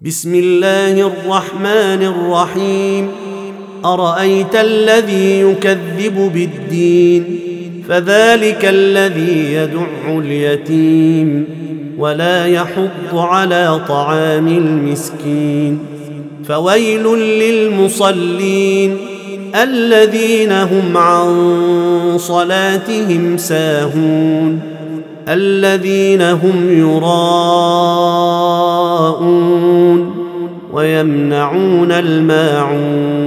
بسم الله الرحمن الرحيم. أرأيت الذي يكذب بالدين فذلك الذي يدع اليتيم ولا يحض على طعام المسكين. فويل للمصلين الذين هم عن صلاتهم ساهون الذين هم يراءون ويمنعون الماعون.